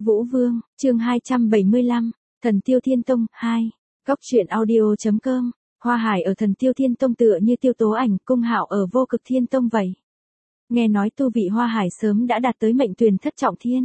Vũ Vương, chương 275, Thần Tiêu Thiên Tông, 2. Cóc truyện audio.com. Hoa Hải ở Thần Tiêu Thiên Tông tựa như Tiêu Tố Ảnh, Cung Hạo ở Vô Cực Thiên Tông vậy. Nghe nói tu vị Hoa Hải sớm đã đạt tới mệnh tuyển thất trọng thiên.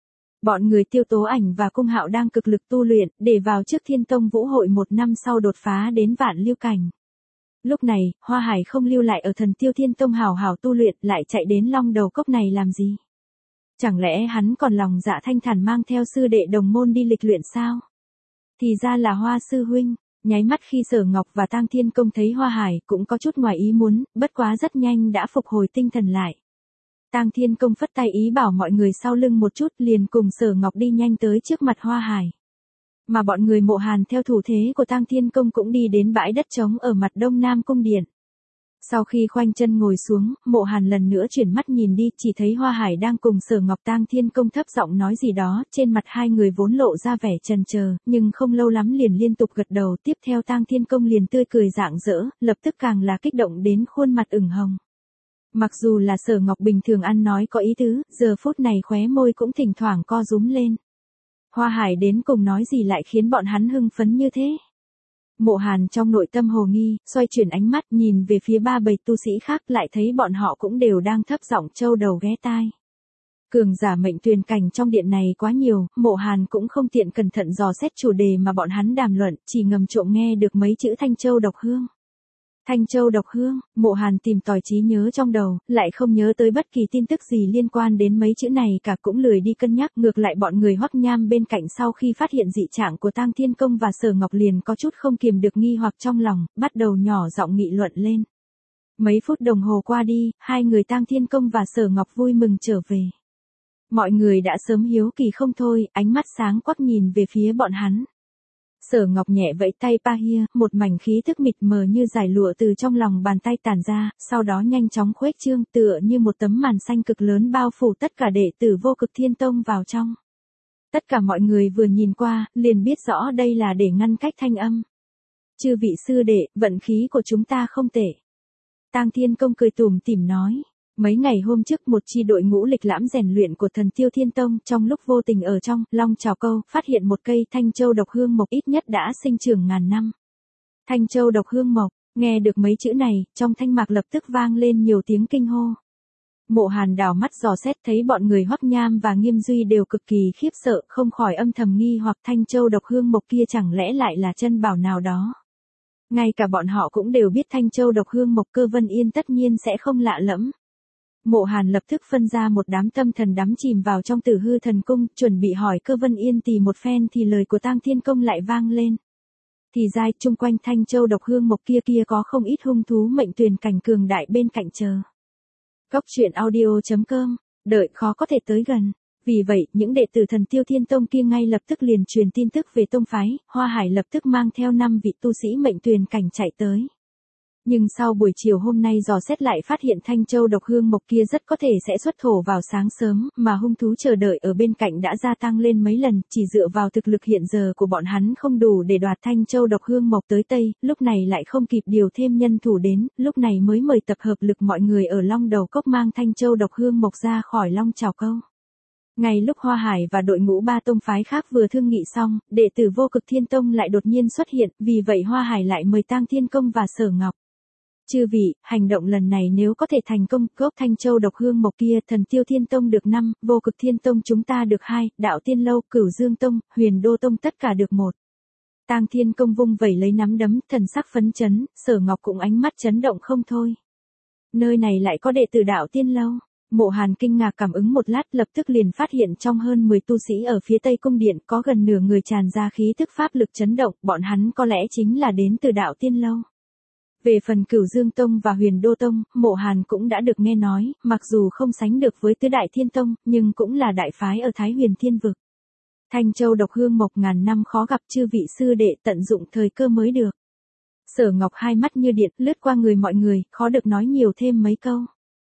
Bọn người Tiêu Tố Ảnh và Cung Hạo đang cực lực tu luyện, để vào trước Thiên Tông Vũ hội 1 năm sau đột phá đến vạn lưu cảnh. Lúc này, Hoa Hải không lưu lại ở Thần Tiêu Thiên Tông hào hào tu luyện, lại chạy đến Long Đầu Cốc này làm gì? Chẳng lẽ hắn còn lòng dạ thanh thản mang theo sư đệ đồng môn đi lịch luyện sao? Thì ra là Hoa sư huynh. Nháy mắt khi Sở Ngọc và Tang Thiên Công thấy Hoa Hải cũng có chút ngoài ý muốn, bất quá rất nhanh đã phục hồi tinh thần lại. Tang Thiên Công phất tay ý bảo mọi người sau lưng một chút, liền cùng Sở Ngọc đi nhanh tới trước mặt Hoa Hải. Mà bọn người Mộ Hàn theo thủ thế của Tang Thiên Công cũng đi đến bãi đất trống ở mặt đông nam cung điện. Sau khi khoanh chân ngồi xuống, Mộ Hàn lần nữa chuyển mắt nhìn đi, chỉ thấy Hoa Hải đang cùng Sở Ngọc. Tang Thiên Công thấp giọng nói gì đó, trên mặt hai người vốn lộ ra vẻ chần chờ, nhưng không lâu lắm liền liên tục gật đầu. Tiếp theo Tang Thiên Công liền tươi cười rạng rỡ, lập tức càng là kích động đến khuôn mặt ửng hồng. Mặc dù là Sở Ngọc bình thường ăn nói có ý tứ, giờ phút này khóe môi cũng thỉnh thoảng co rúm lên. Hoa Hải đến cùng nói gì lại khiến bọn hắn hưng phấn như thế? Mộ Hàn trong nội tâm hồ nghi, xoay chuyển ánh mắt nhìn về phía ba bầy tu sĩ khác, lại thấy bọn họ cũng đều đang thấp giọng trâu đầu ghé tai. Cường giả mệnh tuyền cảnh trong điện này quá nhiều, Mộ Hàn cũng không tiện cẩn thận dò xét chủ đề mà bọn hắn đàm luận, chỉ ngầm trộm nghe được mấy chữ Thanh Châu Độc Hương. Thanh Châu Độc Hương, Mộ Hàn tìm tòi trí nhớ trong đầu, lại không nhớ tới bất kỳ tin tức gì liên quan đến mấy chữ này cả, cũng lười đi cân nhắc. Ngược lại bọn người Hoắc Nham bên cạnh sau khi phát hiện dị trạng của Tang Thiên Công và Sở Ngọc liền có chút không kiềm được nghi hoặc trong lòng, bắt đầu nhỏ giọng nghị luận lên. Mấy phút đồng hồ qua đi, hai người Tang Thiên Công và Sở Ngọc vui mừng trở về. Mọi người đã sớm hiếu kỳ không thôi, ánh mắt sáng quắc nhìn về phía bọn hắn. Sở Ngọc nhẹ vẫy tay pa hia, một mảnh khí thức mịt mờ như giải lụa từ trong lòng bàn tay tản ra, sau đó nhanh chóng khuếch trương tựa như một tấm màn xanh cực lớn bao phủ tất cả đệ tử Vô Cực Thiên Tông vào trong. Tất cả mọi người vừa nhìn qua, liền biết rõ đây là để ngăn cách thanh âm. Chư vị sư đệ, vận khí của chúng ta không tệ. Tang Thiên Công cười tủm tỉm nói. Mấy ngày hôm trước một chi đội ngũ lịch lãm rèn luyện của Thần Tiêu Thiên Tông trong lúc vô tình ở trong Long Trào Câu phát hiện một cây Thanh Châu Độc Hương Mộc ít nhất đã sinh trưởng ngàn năm. Thanh Châu Độc Hương Mộc, nghe được mấy chữ này, trong thanh mạc lập tức vang lên nhiều tiếng kinh hô. Mộ Hàn đảo mắt dò xét thấy bọn người Hoắc Nham và Nghiêm Duy đều cực kỳ khiếp sợ, không khỏi âm thầm nghi hoặc Thanh Châu Độc Hương Mộc kia chẳng lẽ lại là chân bảo nào đó. Ngay cả bọn họ cũng đều biết Thanh Châu Độc Hương Mộc Cơ Vân Yên tất nhiên sẽ không lạ lẫm. Mộ Hàn lập tức phân ra một đám tâm thần đắm chìm vào trong Tử Hư Thần Cung, chuẩn bị hỏi Cơ Vân Yên tì một phen thì lời của Tang Thiên Công lại vang lên. Thì ra chung quanh Thanh Châu Độc Hương Mộc kia có không ít hung thú mệnh tuyền cảnh cường đại bên cạnh chờ. Cóc truyện audio.com, đợi khó có thể tới gần. Vì vậy, những đệ tử Thần Tiêu Thiên Tông kia ngay lập tức liền truyền tin tức về tông phái, Hoa Hải lập tức mang theo 5 vị tu sĩ mệnh tuyền cảnh chạy tới. Nhưng sau buổi chiều hôm nay dò xét lại phát hiện Thanh Châu Độc Hương Mộc kia rất có thể sẽ xuất thổ vào sáng sớm, mà hung thú chờ đợi ở bên cạnh đã gia tăng lên mấy lần, chỉ dựa vào thực lực hiện giờ của bọn hắn không đủ để đoạt Thanh Châu Độc Hương Mộc tới Tây, lúc này lại không kịp điều thêm nhân thủ đến, lúc này mới mời tập hợp lực mọi người ở Long Đầu Cốc mang Thanh Châu Độc Hương Mộc ra khỏi Long Trào Câu. Ngay lúc Hoa Hải và đội ngũ ba tông phái khác vừa thương nghị xong, đệ tử Vô Cực Thiên Tông lại đột nhiên xuất hiện, vì vậy Hoa Hải lại mời Tang Thiên Công và Sở Ngọc. Chư vị, hành động lần này nếu có thể thành công, gốc Thanh Châu Độc Hương Mộc kia Thần Tiêu Thiên Tông được 5, Vô Cực Thiên Tông chúng ta được 2, Đạo Tiên Lâu, Cửu Dương Tông, Huyền Đô Tông tất cả được 1. Tang Thiên Công vung vẩy lấy nắm đấm, thần sắc phấn chấn, Sở Ngọc cũng ánh mắt chấn động không thôi. Nơi này lại có đệ tử Đạo Tiên Lâu. Mộ Hàn kinh ngạc cảm ứng một lát, lập tức liền phát hiện trong hơn 10 tu sĩ ở phía Tây cung điện có gần nửa người tràn ra khí thức pháp lực chấn động, bọn hắn có lẽ chính là đến từ Đạo Tiên Lâu. Về phần Cửu Dương Tông và Huyền Đô Tông, Mộ Hàn cũng đã được nghe nói, mặc dù không sánh được với Tứ Đại Thiên Tông, nhưng cũng là đại phái ở Thái Huyền Thiên Vực. Thanh Châu Độc Hương Mộc ngàn năm khó gặp, chư vị sư đệ tận dụng thời cơ mới được. Sở Ngọc hai mắt như điện lướt qua người mọi người, khó được nói nhiều thêm mấy câu.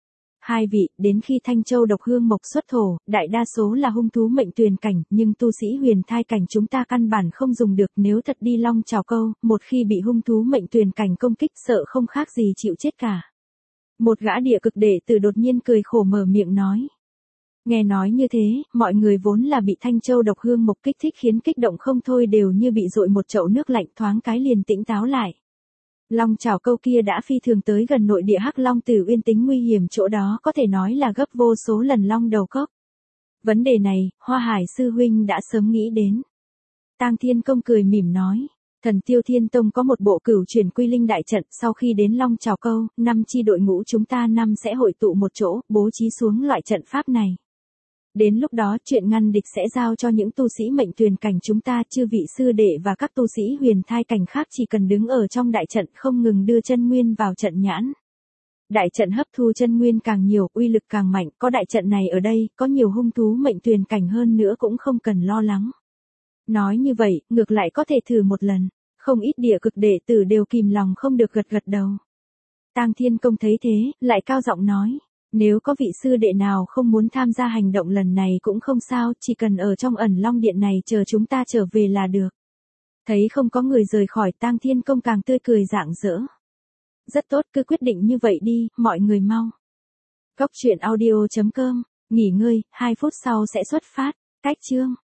Hai vị, đến khi Thanh Châu Độc Hương Mộc xuất thổ, đại đa số là hung thú mệnh tuyền cảnh, nhưng tu sĩ huyền thai cảnh chúng ta căn bản không dùng được, nếu thật đi Long Trào Câu, một khi bị hung thú mệnh tuyền cảnh công kích sợ không khác gì chịu chết cả. Một gã địa cực đệ tử đột nhiên cười khổ mở miệng nói. Nghe nói như thế, mọi người vốn là bị thanh châu độc hương mộc kích thích khiến kích động không thôi đều như bị dội một chậu nước lạnh thoáng cái liền tỉnh táo lại. Long chảo câu kia đã phi thường tới gần nội địa Hắc Long Tử Uyên, tính nguy hiểm chỗ đó có thể nói là gấp vô số lần long đầu cốc. Vấn đề này, Hoa Hải sư huynh đã sớm nghĩ đến. Tang Thiên Công cười mỉm nói. Thần Tiêu Thiên Tông có một bộ cửu chuyển quy linh đại trận, sau khi đến Long Chảo Câu, 5 chi đội ngũ chúng ta sẽ hội tụ một chỗ, bố trí xuống loại trận pháp này. Đến lúc đó chuyện ngăn địch sẽ giao cho những tu sĩ mệnh tuyền cảnh chúng ta, chư vị sư đệ và các tu sĩ huyền thai cảnh khác chỉ cần đứng ở trong đại trận không ngừng đưa chân nguyên vào trận nhãn. Đại trận hấp thu chân nguyên càng nhiều, uy lực càng mạnh, có đại trận này ở đây, có nhiều hung thú mệnh tuyền cảnh hơn nữa cũng không cần lo lắng. Nói như vậy, ngược lại có thể thử một lần, không ít địa cực đệ tử đều kìm lòng không được gật gật đầu. Tang Thiên Công thấy thế, lại cao giọng nói, nếu có vị sư đệ nào không muốn tham gia hành động lần này cũng không sao, chỉ cần ở trong ẩn long điện này chờ chúng ta trở về là được. Thấy không có người rời khỏi, Tang Thiên Công càng tươi cười rạng rỡ. Rất tốt, cứ quyết định như vậy đi, mọi người mau. Cốc truyện audio.com, nghỉ ngơi, 2 phút sau sẽ xuất phát, cách chương.